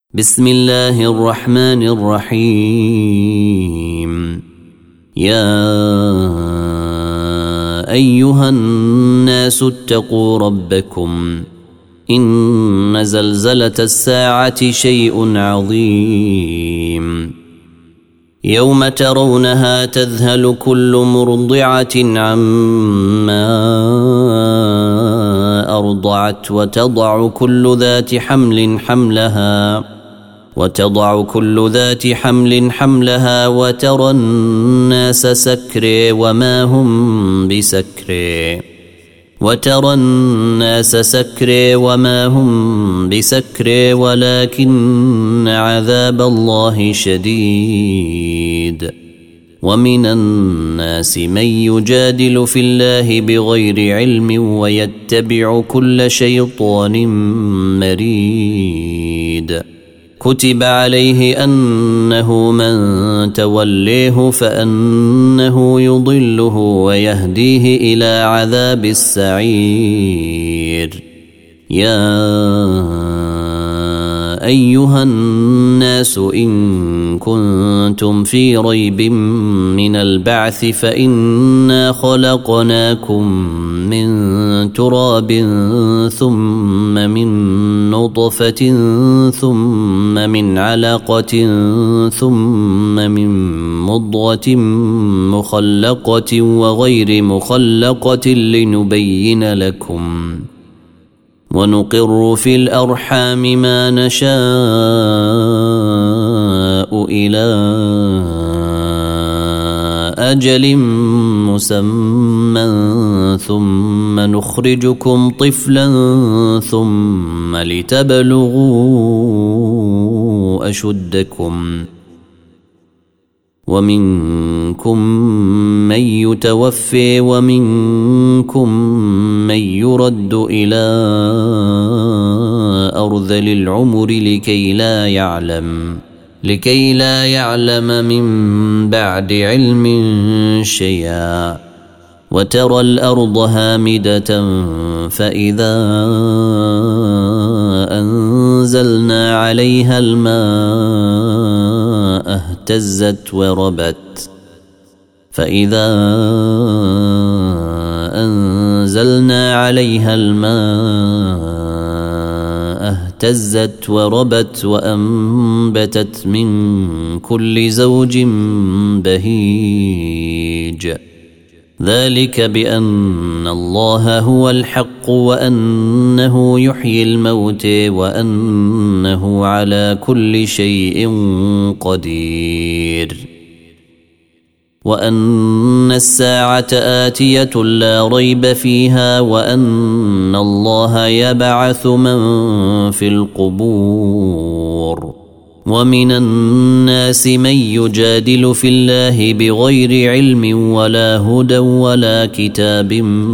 بسم الله الرحمن الرحيم. يا أيها الناس اتقوا ربكم إن زلزلة الساعة شيء عظيم يوم ترونها تذهل كل مرضعة عما أرضعت وتضع كل ذات حمل حملها وترى الناس سكري وما هم بسكري ولكن عذاب الله شديد. ومن الناس من يجادل في الله بغير علم ويتبع كل شيطان مريد. كتب عليه أنه من توليه فأنه يضله ويهديه إلى عذاب السعير. يا أيها الناس إن كنتم في ريب من البعث فإنا خلقناكم من تراب ثم من نطفة ثم من علقة ثم من مضغة مخلقة وغير مخلقة لنبين لكم ونقر في الأرحام ما نشاء إلى أجل مسمى ثم نخرجكم طفلا ثم لتبلغوا أشدكم ومنكم من يتوفي ومنكم من يرد إلى أرذل العمر لكي لا يعلم من بعد علم شيئا. وترى الأرض هامدة فإذا أنزلنا عليها الماء اهتزت وربت وأنبتت من كل زوج بهيج. ذلك بأن الله هو الحق وأنه يحيي الموت وأنه على كل شيء قدير وأن الساعة آتية لا ريب فيها وأن الله يبعث من في القبور. ومن الناس من يجادل في الله بغير علم ولا هدى ولا كتاب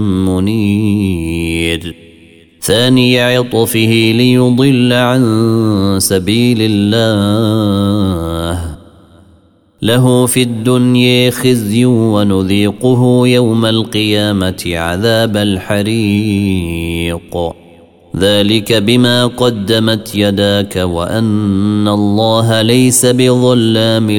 منير. ثاني عطفه ليضل عن سبيل الله له في الدنيا خزي ونذيقه يوم القيامة عذاب الحريق. ذلك بما قدمت يداك وأن الله ليس بظلام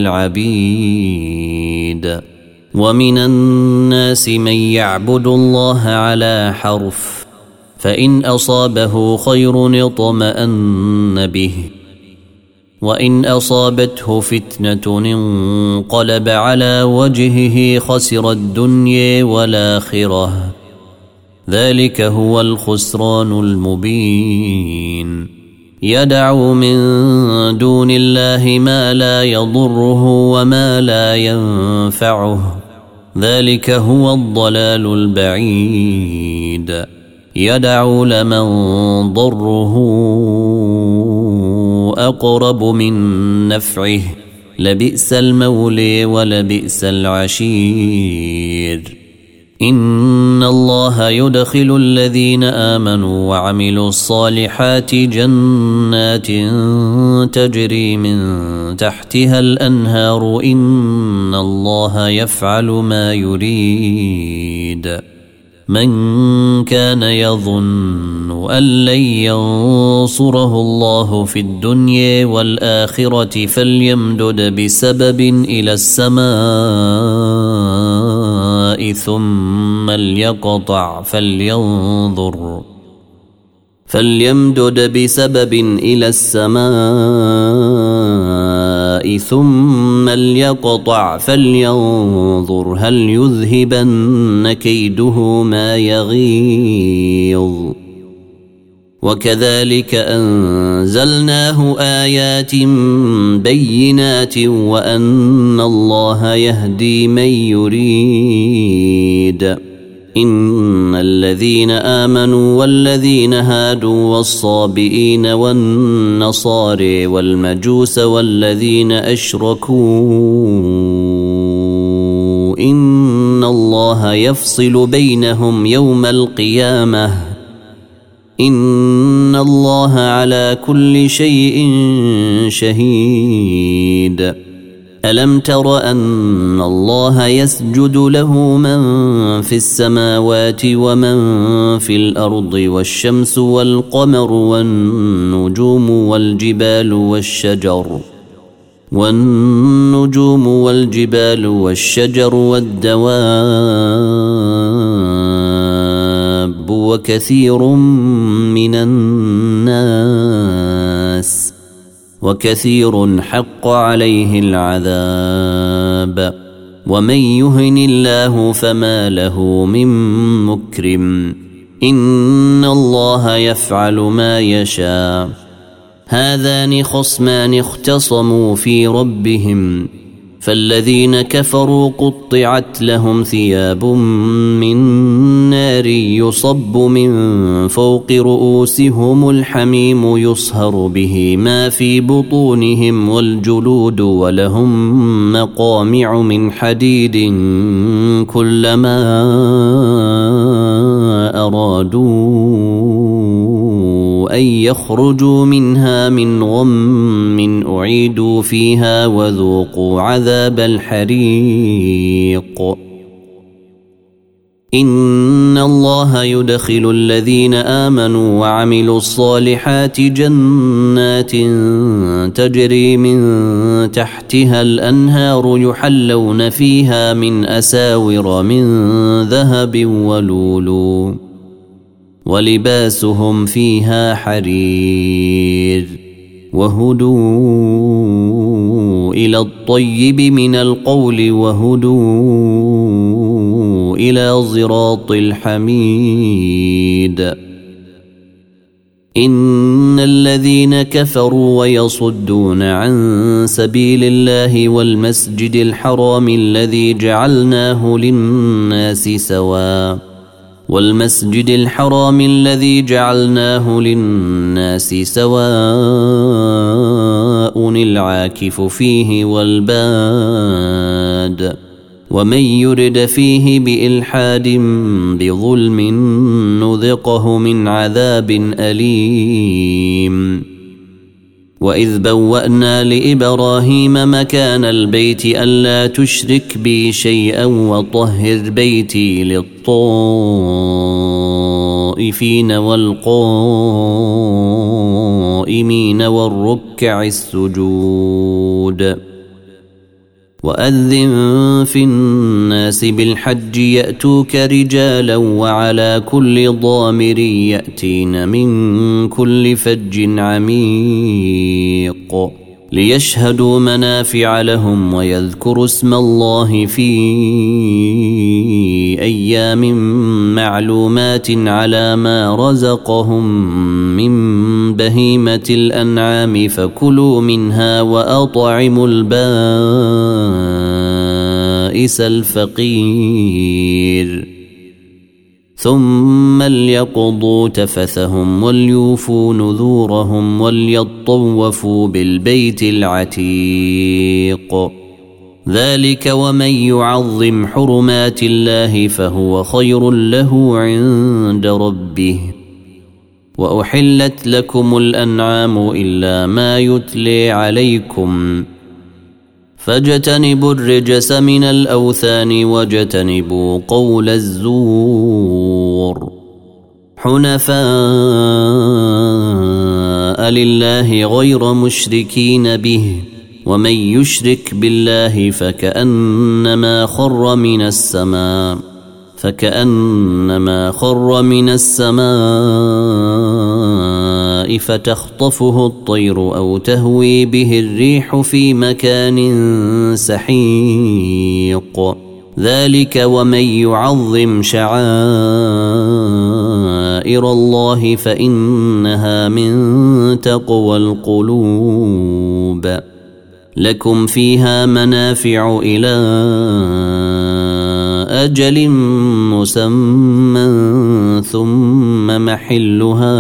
للعبيد. ومن الناس من يعبد الله على حرف فإن أصابه خير اطمأن به وإن أصابته فتنة انقلب على وجهه خسر الدنيا والآخرة. ذلك هو الخسران المبين. يدعو من دون الله ما لا يضره وما لا ينفعه. ذلك هو الضلال البعيد. يدعو لمن ضره أقرب من نفعه لبئس المولى ولبئس العشير. إن الله يدخل الذين آمنوا وعملوا الصالحات جنات تجري من تحتها الأنهار إن الله يفعل ما يريد. من كان يظن أن لن ينصره الله في الدنيا والآخرة فليمدد بسبب إلى السماء ثم ليقطع فليمدد بسبب إلى السماء ثم ليقطع فلينظر هل يذهبن كيده ما يغيظ وكذلك أنزلناه آيات بينات وأن الله يهدي من يريد إن الذين آمنوا والذين هادوا والصابئين والنصارى والمجوس والذين أشركوا إن الله يفصل بينهم يوم القيامة إن الله على كل شيء شهيد ألم تر أن الله يسجد له من في السماوات ومن في الأرض والشمس والقمر والنجوم والجبال والشجر والدواب وكثير من الناس وكثير حق عليه العذاب ومن يهن الله فما له من مكرم إن الله يفعل ما يشاء هذان خصمان اختصموا في ربهم فالذين كفروا قطعت لهم ثياب من نار يصب من فوق رؤوسهم الحميم يصهر به ما في بطونهم والجلود ولهم مقامع من حديد كلما أرادوا أن يخرجوا منها من غم أعيدوا فيها وذوقوا عذاب الحريق إن الله يدخل الذين آمنوا وعملوا الصالحات جنات تجري من تحتها الأنهار يحلون فيها من أساور من ذهب ولولو ولباسهم فيها حرير وهدوا إلى الطيب من القول وهدوا إلى صراط الحميد إن الذين كفروا ويصدون عن سبيل الله والمسجد الحرام الذي جعلناه للناس سواء العاكف فيه والباد ومن يرد فيه بإلحاد بظلم نذقه من عذاب أليم وإذ بوأنا لإبراهيم مكان البيت ألا تشرك بي شيئا وطهر بيتي للطائفين والقائمين والركع السجود وأذن في الناس بالحج يأتوك رجالا وعلى كل ضامر يأتين من كل فج عميق ليشهدوا منافع لهم ويذكروا اسم الله في أيام معلومات على ما رزقهم من بهيمة الأنعام فكلوا منها وأطعموا البائس الفقير ثم ليقضوا تفثهم وليوفوا نذورهم وليطوفوا بالبيت العتيق ذلك ومن يعظم حرمات الله فهو خير له عند ربه وأحلت لكم الأنعام إلا ما يتلي عليكم فاجتنبوا الرجس من الأوثان واجتنبوا قول الزور حنفاء لله غير مشركين به ومن يشرك بالله فكأنما خر من السماء فتخطفه الطير أو تهوي به الريح في مكان سحيق ذلك ومن يعظم شعائر الله فإنها من تقوى القلوب لكم فيها منافع إلى أجل مسمى ثم محلها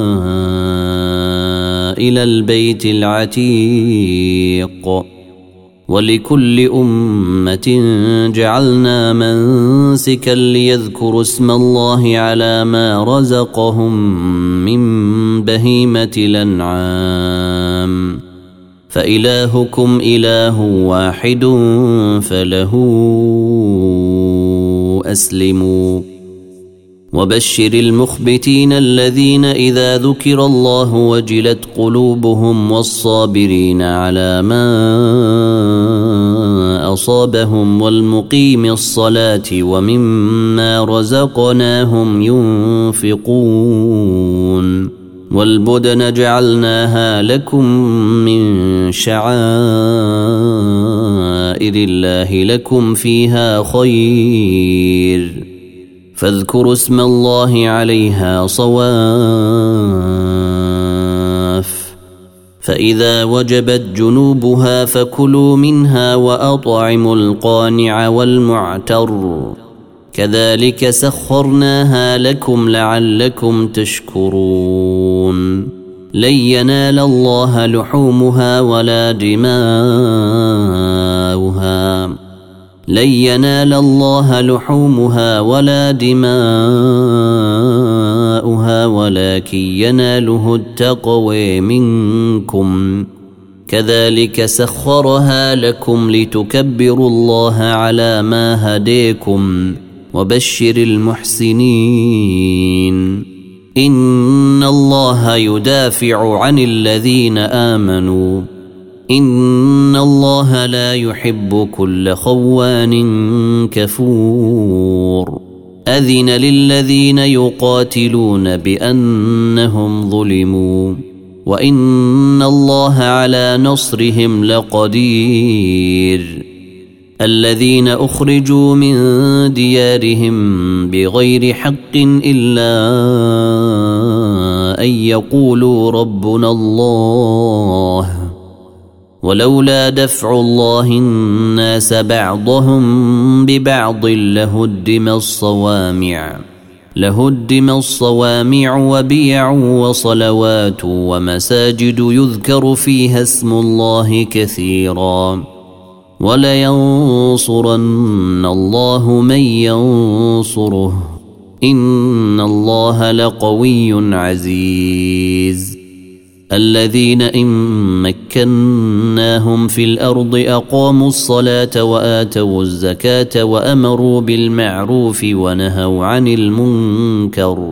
إلى البيت العتيق ولكل أمة جعلنا منسكا ليذكروا اسم الله على ما رزقهم من بهيمة الأنعام فإلهكم إله واحد فله أسلموا وبشر المخبتين الذين إذا ذكر الله وجلت قلوبهم والصابرين على ما أصابهم والمقيم الصلاة ومما رزقناهم ينفقون والبدن جعلناها لكم من شعائر الله لكم فيها خير فاذكروا اسم الله عليها صواف فإذا وجبت جنوبها فكلوا منها وأطعموا القانع والمعتر كذلك سخرناها لكم لعلكم تشكرون لن ينال الله لحومها ولا دماؤها ولكن يناله التقوى منكم كذلك سخرها لكم لتكبروا الله على ما هديكم وبشر المحسنين إن الله يدافع عن الذين آمنوا إن الله لا يحب كل خوان كفور أذن للذين يقاتلون بأنهم ظلموا وإن الله على نصرهم لقدير الذين أخرجوا من ديارهم بغير حق إلا أن يقولوا ربنا الله ولولا دفع الله الناس بعضهم ببعض لهدم الصوامع وبيع وصلوات ومساجد يذكر فيها اسم الله كثيرا ولينصرن الله من ينصره إن الله لقوي عزيز الذين إن مكناهم في الأرض أقاموا الصلاة وآتوا الزكاة وأمروا بالمعروف ونهوا عن المنكر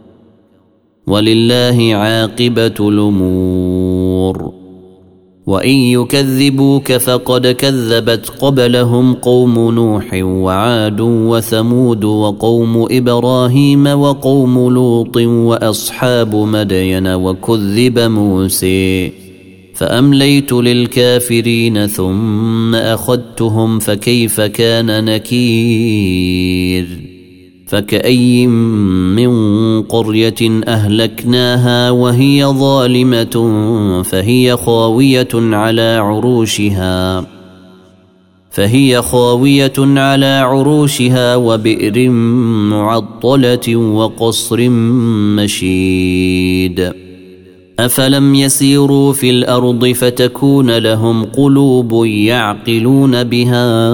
ولله عاقبة الأمور وإن يكذبوك فقد كذبت قبلهم قوم نوح وعاد وثمود وقوم إبراهيم وقوم لوط وأصحاب مدين وكذب موسى فأمليت للكافرين ثم أخذتهم فكيف كان نكير فكأي من قرية أهلكناها وهي ظالمة فهي خاوية على عروشها وبئر معطلة وقصر مشيد أفلم يسيروا في الأرض فتكون لهم قلوب يعقلون بها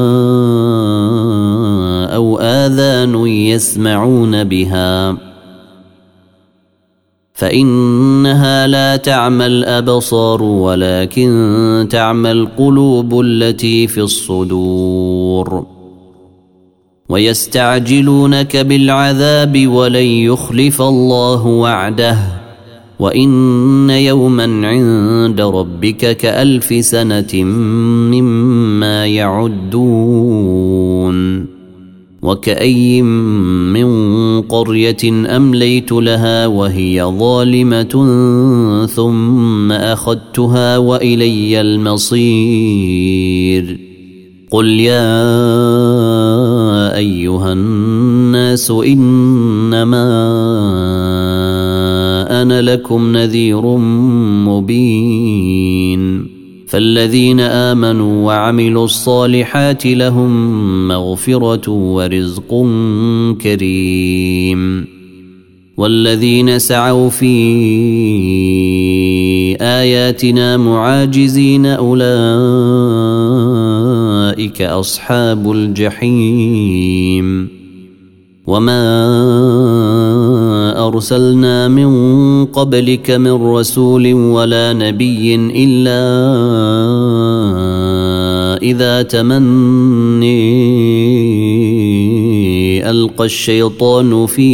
أو آذان يسمعون بها فإنها لا تعمى الأبصار ولكن تعمى القلوب التي في الصدور. ويستعجلونك بالعذاب ولن يخلف الله وعده وإن يوما عند ربك كألف سنة مما يعدون. وكأي من قرية أمليت لها وهي ظالمة ثم أخذتها وإلي المصير. قل يا أيها الناس إنما أنا لكم نذير مبين. فالذين آمنوا وعملوا الصالحات لهم مغفرة ورزق كريم. والذين سعوا في آياتنا معاجزين أولئك أصحاب الجحيم. وما أرسلنا من قبلك من رسول ولا نبي إلا إذا تمني ألقى الشيطان في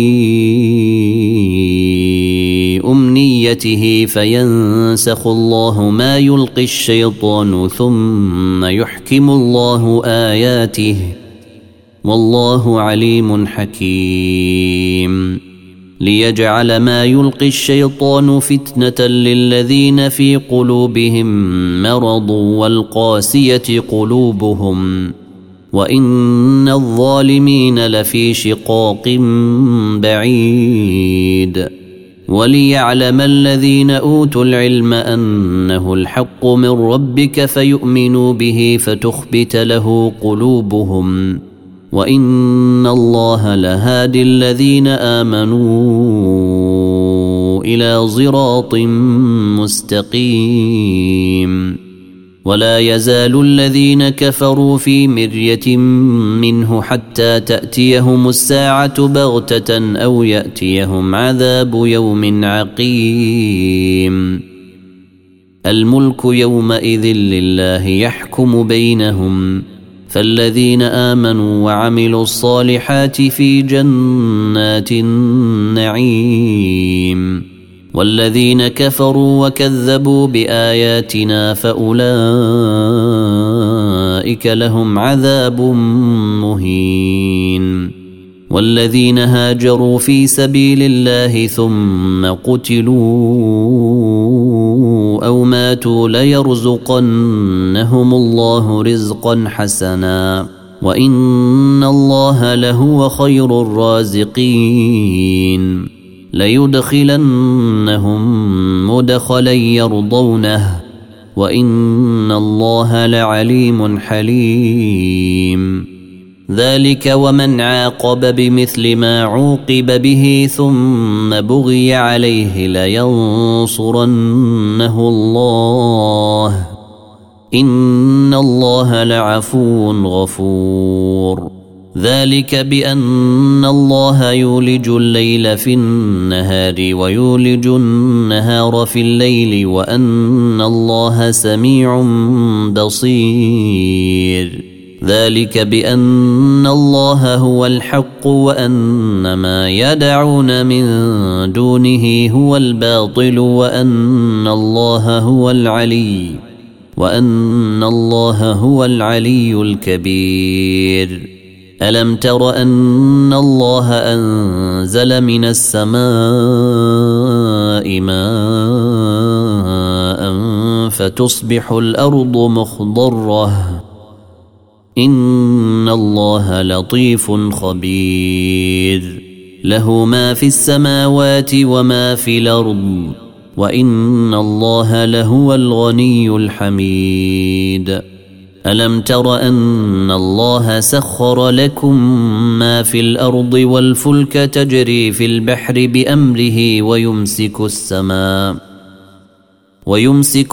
أمنيته فينسخ الله ما يلقي الشيطان ثم يحكم الله آياته والله عليم حكيم. ليجعل ما يلقي الشيطان فتنة للذين في قلوبهم مرض والقاسية قلوبهم وإن الظالمين لفي شقاق بعيد. وليعلم الذين أوتوا العلم أنه الحق من ربك فيؤمنوا به فتخبت له قلوبهم وإن الله لهادي الذين آمنوا إلى صراط مستقيم. ولا يزال الذين كفروا في مرية منه حتى تأتيهم الساعة بغتة أو يأتيهم عذاب يوم عقيم. الملك يومئذ لله يحكم بينهم. فالذين آمنوا وعملوا الصالحات في جنات النعيم والذين كفروا وكذبوا بآياتنا فأولئك لهم عذاب مهين. والذين هاجروا في سبيل الله ثم قتلوا أو ماتوا ليرزقنهم الله رزقا حسنا وإن الله لهو خير الرازقين. ليدخلنهم مدخلا يرضونه وإن الله لعليم حليم. ذلك ومن عاقب بمثل ما عوقب به ثم بغي عليه لينصرنه الله إن الله لعفو غفور. ذلك بأن الله يولج الليل في النهار ويولج النهار في الليل وأن الله سميع بصير. ذلك بأن الله هو الحق وأن ما يدعون من دونه هو الباطل وأن الله هو العلي الكبير. ألم تر أن الله أنزل من السماء ماء فتصبح الأرض مخضرة إن الله لطيف خبير. له ما في السماوات وما في الأرض وإن الله لهو الغني الحميد. ألم تر أن الله سخر لكم ما في الأرض والفلك تجري في البحر بأمره ويمسك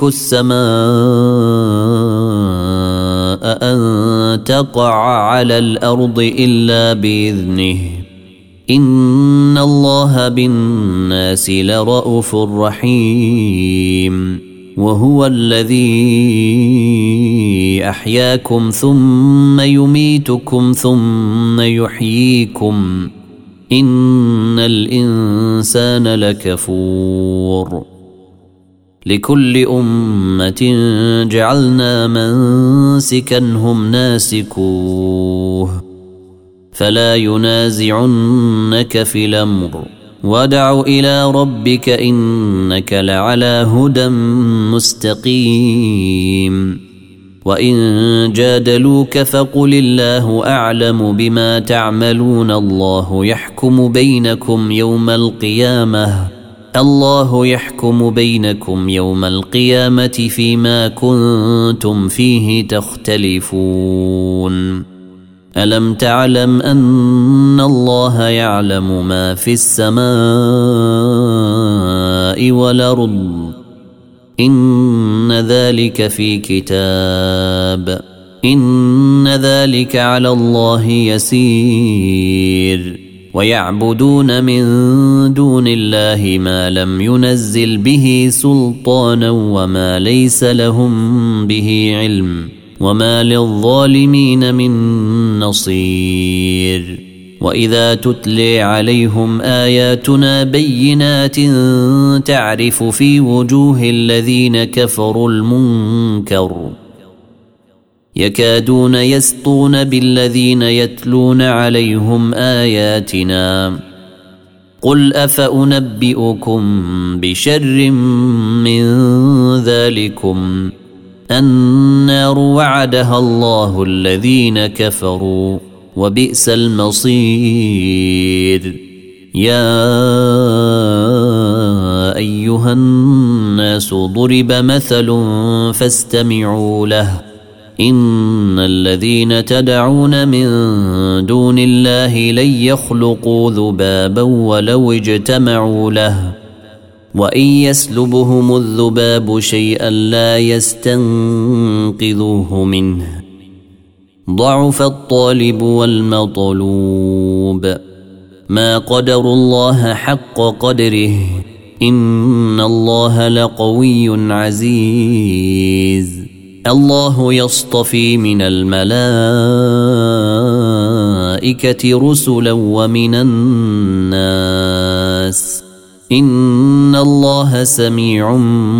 السماء أن تقع على الأرض إلا بإذنه إن الله بالناس لرءوف رحيم وهو الذي أحياكم ثم يميتكم ثم يحييكم إن الإنسان لكفور لكل أمة جعلنا منسكا هم ناسكوه فلا ينازعنك في الأمر وادع إلى ربك إنك لعلى هدى مستقيم وإن جادلوك فقل الله أعلم بما تعملون الله يحكم بينكم يوم القيامة فيما كنتم فيه تختلفون ألم تعلم أن الله يعلم ما في السماء والأرض إن ذلك في كتاب إن ذلك على الله يسير ويعبدون من دون الله ما لم ينزل به سلطانا وما ليس لهم به علم وما للظالمين من نصير وإذا تتلي عليهم آياتنا بينات تعرف في وجوه الذين كفروا المنكر يكادون يسطون بالذين يتلون عليهم آياتنا قل أفأنبئكم بشر من ذلكم النار وعدها الله الذين كفروا وبئس المصير يا أيها الناس ضرب مثل فاستمعوا له إن الذين تدعون من دون الله لن يخلقوا ذبابا ولو اجتمعوا له وإن يسلبهم الذباب شيئا لا يستنقذوه منه ضعف الطالب والمطلوب ما قدروا الله حق قدره إن الله لقوي عزيز الله يصطفي من الملائكة رسلا ومن الناس إن الله سميع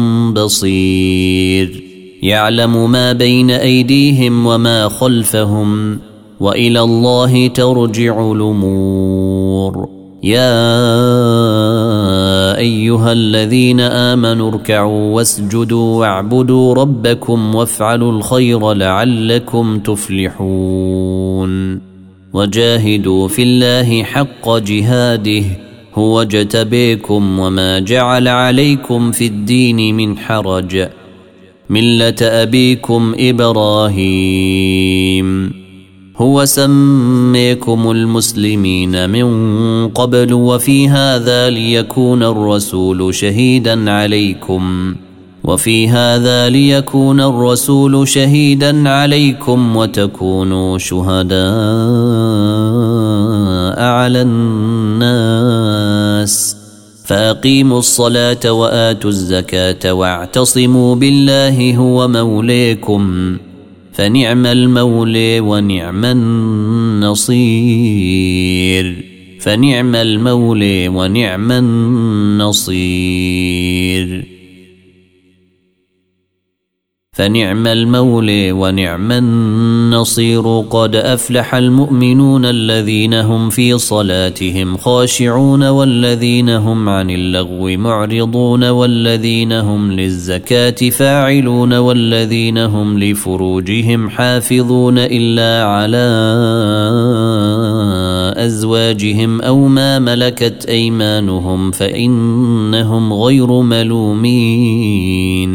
بصير يعلم ما بين أيديهم وما خلفهم وإلى الله ترجع الأمور يا أيها الذين آمنوا اركعوا واسجدوا واعبدوا ربكم وافعلوا الخير لعلكم تفلحون وجاهدوا في الله حق جهاده هو اجتبيكم وما جعل عليكم في الدين من حرج ملة أبيكم إبراهيم هو سميكم المسلمين من قبل وفي هذا ليكون الرسول شهيدا عليكم وتكونوا شهداء على الناس فأقيموا الصلاة وآتوا الزكاة واعتصموا بالله هو موليكم فنعم المولى ونعم النصير قد أفلح المؤمنون الذين هم في صلاتهم خاشعون والذين هم عن اللغو معرضون والذين هم للزكاة فاعلون والذين هم لفروجهم حافظون إلا على أزواجهم أو ما ملكت أيمانهم فإنهم غير ملومين